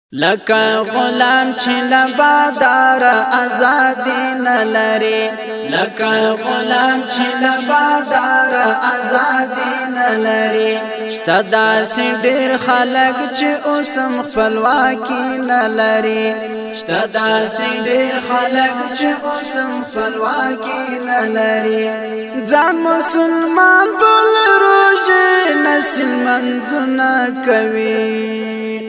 لکه غلام چې لبادار ازادي نه لري لکه غلام چې لبادار ازادي نه لري شته داسې ډېر خلک چې اوسم خپلواکي نه لري شته داسې ډېر خلک چې اوسم خپلواکي نه لري ځان مسلمان بول روزه نسل منځونه کوي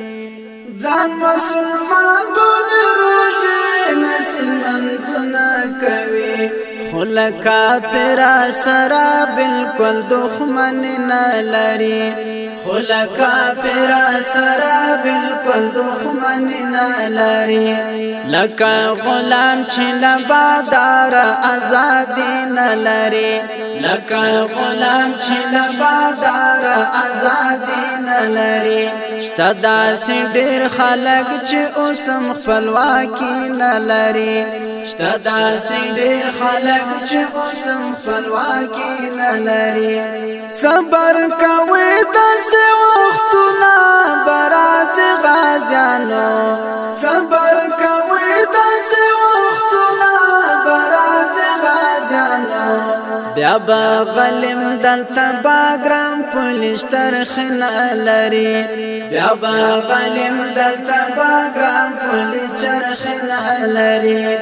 ځان مسلمان بول روزه نسل منځونه کوي خلکا پر سرا بالکل دښمن نه لري خلکا پر سرا بالکل دښمن نه لري لکه غلام چې لبادار ازادي نه لري لکه غلام چې لبادار ازادي نه لري شته داسې ډېر خلک چې اوسم خپلواکي نه لري شته داسې ډېر خلک چې اوسم خپلواکي نه لري صبر کوي داسې وختونه برات غازیانو صبر کوي داسې وختونه برات غازیانو بیا به غلم دلته باګرام پولیس ترخنه لري بیا به غلم دلته باګرام پولیس ترخنه لري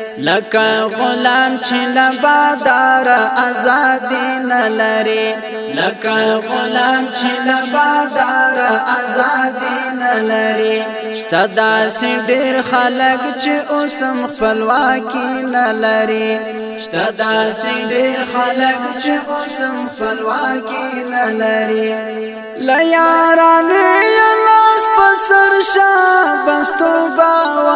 لکه غلام چې لبادار ازادي نه لري لکه غلام چې لبادار ازادي نه لري شته داسې ډېر خلک چې اوسم خپلواکي نه لري شته داسې ډېر خلک چې اوسم خپلواکي نه لري له یارانې لاس په سر شه بس توبه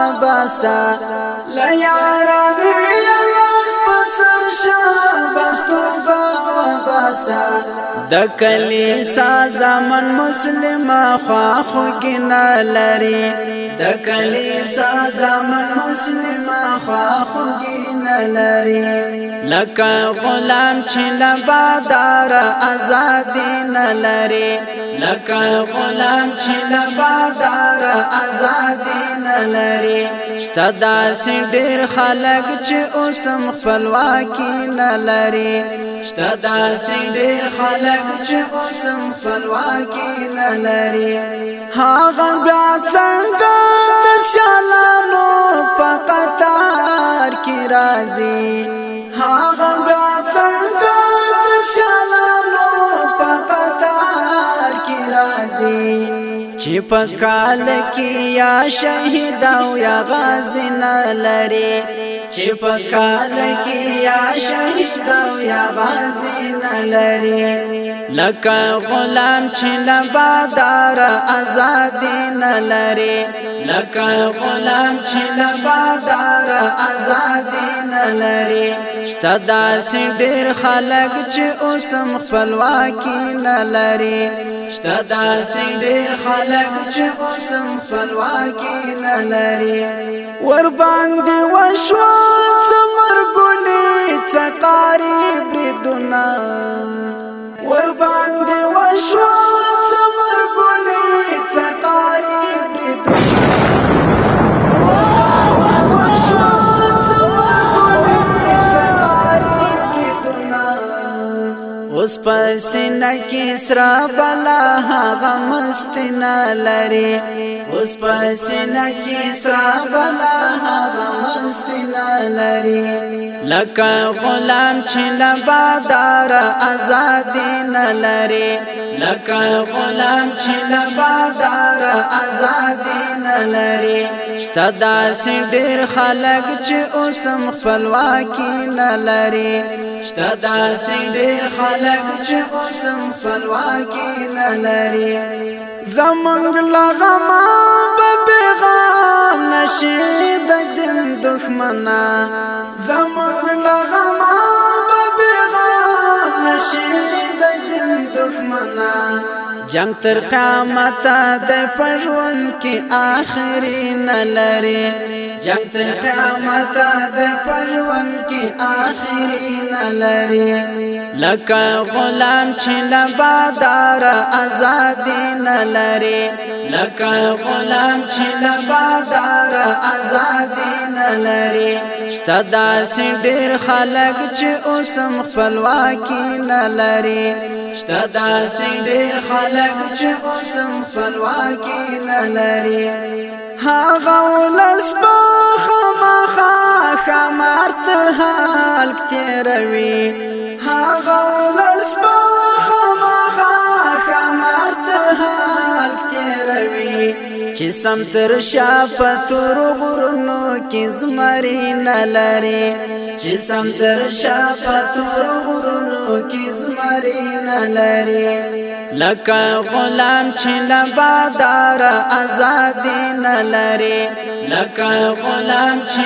وباسه له یارانې لاس په سر شه بس توبه وباسه د کلیسا زمن مسلمه خواخوږي نه لري د کلیسا زمن مسلمه خواخوږي نه لري لکه غلام چې لبادار ازادي نه لري لکه غلام چې لبادار ازادي نه لري شته داسې ډېر خلک چې اوسم خپلواکي نه لري شته داسې ډېر خلک چې اوسم خپلواکي نه لري هغه بیا څنګه د سیالانو په قطار کې راځي هغه بیا څنګه د سیالانو په قطار کې راځي چې په کال کې یا شهید او یا غازی نه لري چې په کال کې یا شهید او یا غازی نه لري لکه غلام چې لبادار ازادي نه لري لکه غلام چې لبادار ازادي نه لري شته داسې ډېر خلک چې اوسم خپلواکي نه لري شته داسې ډېر خلک چې اوسم خپلواکي نه لري ور باندې وشو څمرګونی څقاري بریدونه ور باندې وشو څمرګونی څقاري بریدونه اوس پسینه کې سرا بلا هغه مست نه لري اوس پسینه کې سرا بلا هغه مست نه لري لکه غلام چې لبادار ازادي نه لري لکه غلام چې لبادار ازادي نه لري شته داسې ډېر خلک چې اوسم خپلواکي نه لري شته داسې ډېر خلک چې اوسم خپلواکي نه لري زمونږ لغما به پیغام نشي د دین دښمنه زمونږ لغما به پیغام نشي د دین دښمنه جنگ تر قیامت د پژوند کې آخري نه لري جنگ تر قیامت د پژوند کې آخري نه لري لکه غلام چې لبادار ازادي نه لري لکه غلام چې لبادار ازادي نه لري شته داسې ډېر خلک چې اوسم خپلواکي نه لري شته داسې ډېر خلک چې اوسم خپلواکي نه لري هغه ولس به خامخا ښامار ته هلک تېروي هغه ولس به خامخا ښامار ته هلک تېروي چې سم تر شا په تورو غرونو کې زمري نه لري چې سم تر شا په تورو غرونو کې زمري نه لري لکه غلام چې لبادار ازادي نه لري لکه غلام چې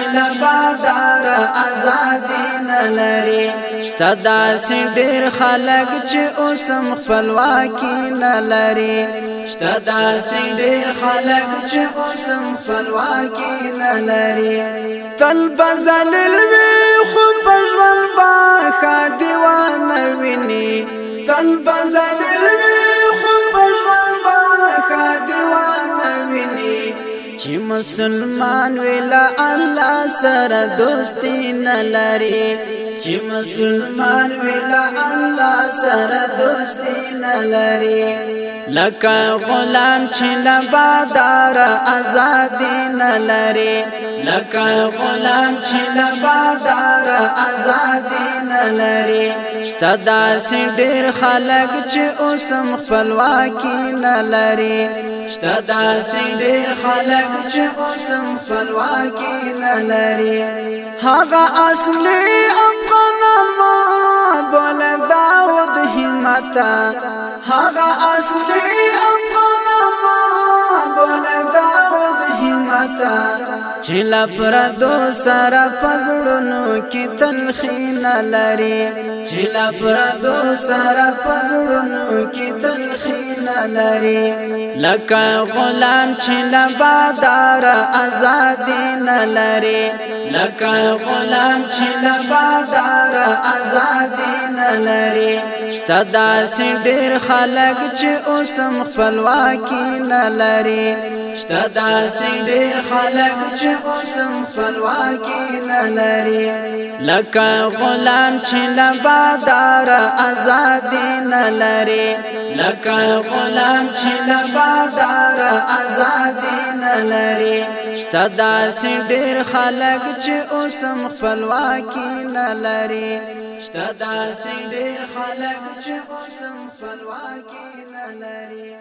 لبادار ازادي نه لري شته داسې ډېر خلک چې اوسم خپلواکي نه لري شته داسې ډېر خلک چې اوسم خپلواکي نه لري تل به ذلیل وي خو په ژوند به ښه دیوانه ویني تل به ذلیل وي خو په ژوند به ښه دیوانه ویني چې مسلمان وي له الله سره دوستي نه لري چې مسلمان وي له الله سره دوستي نه لري لکه غلام چې لبادار ازادي نه لري لکه غلام چې لبادار ازادي نه لري شته داسې ډېر خلک چې اوسم خپلواکي نه لري شته داسې ډېر خلک چې اوسم خپلواکي نه لري هغه اصلي افغانما بول داود همتا هغه اصلي افغانما بول داود همتا چې لپردو سره پزړونو کې تلخی نه لري چې لپردو سره پزړونو کې تلخی نه لري لکه غلام چې لبادار ازادي نه لري لکه غلام چې لبادار ازادي نه لري شته داسې ډېر خلک چې اوسم خپلواکي نه لري شته داسې ډېر خلک چې اوسم خپلواکي نه لري لکه غلام چې لبادار ازادي نه لري لکه غلام چې لبادار ازادي نه لري شته داسې ډېر خلک چې اوسم خپلواکي نه لري شته داسې ډېر خلک چې اوسم خپلواکي نه لري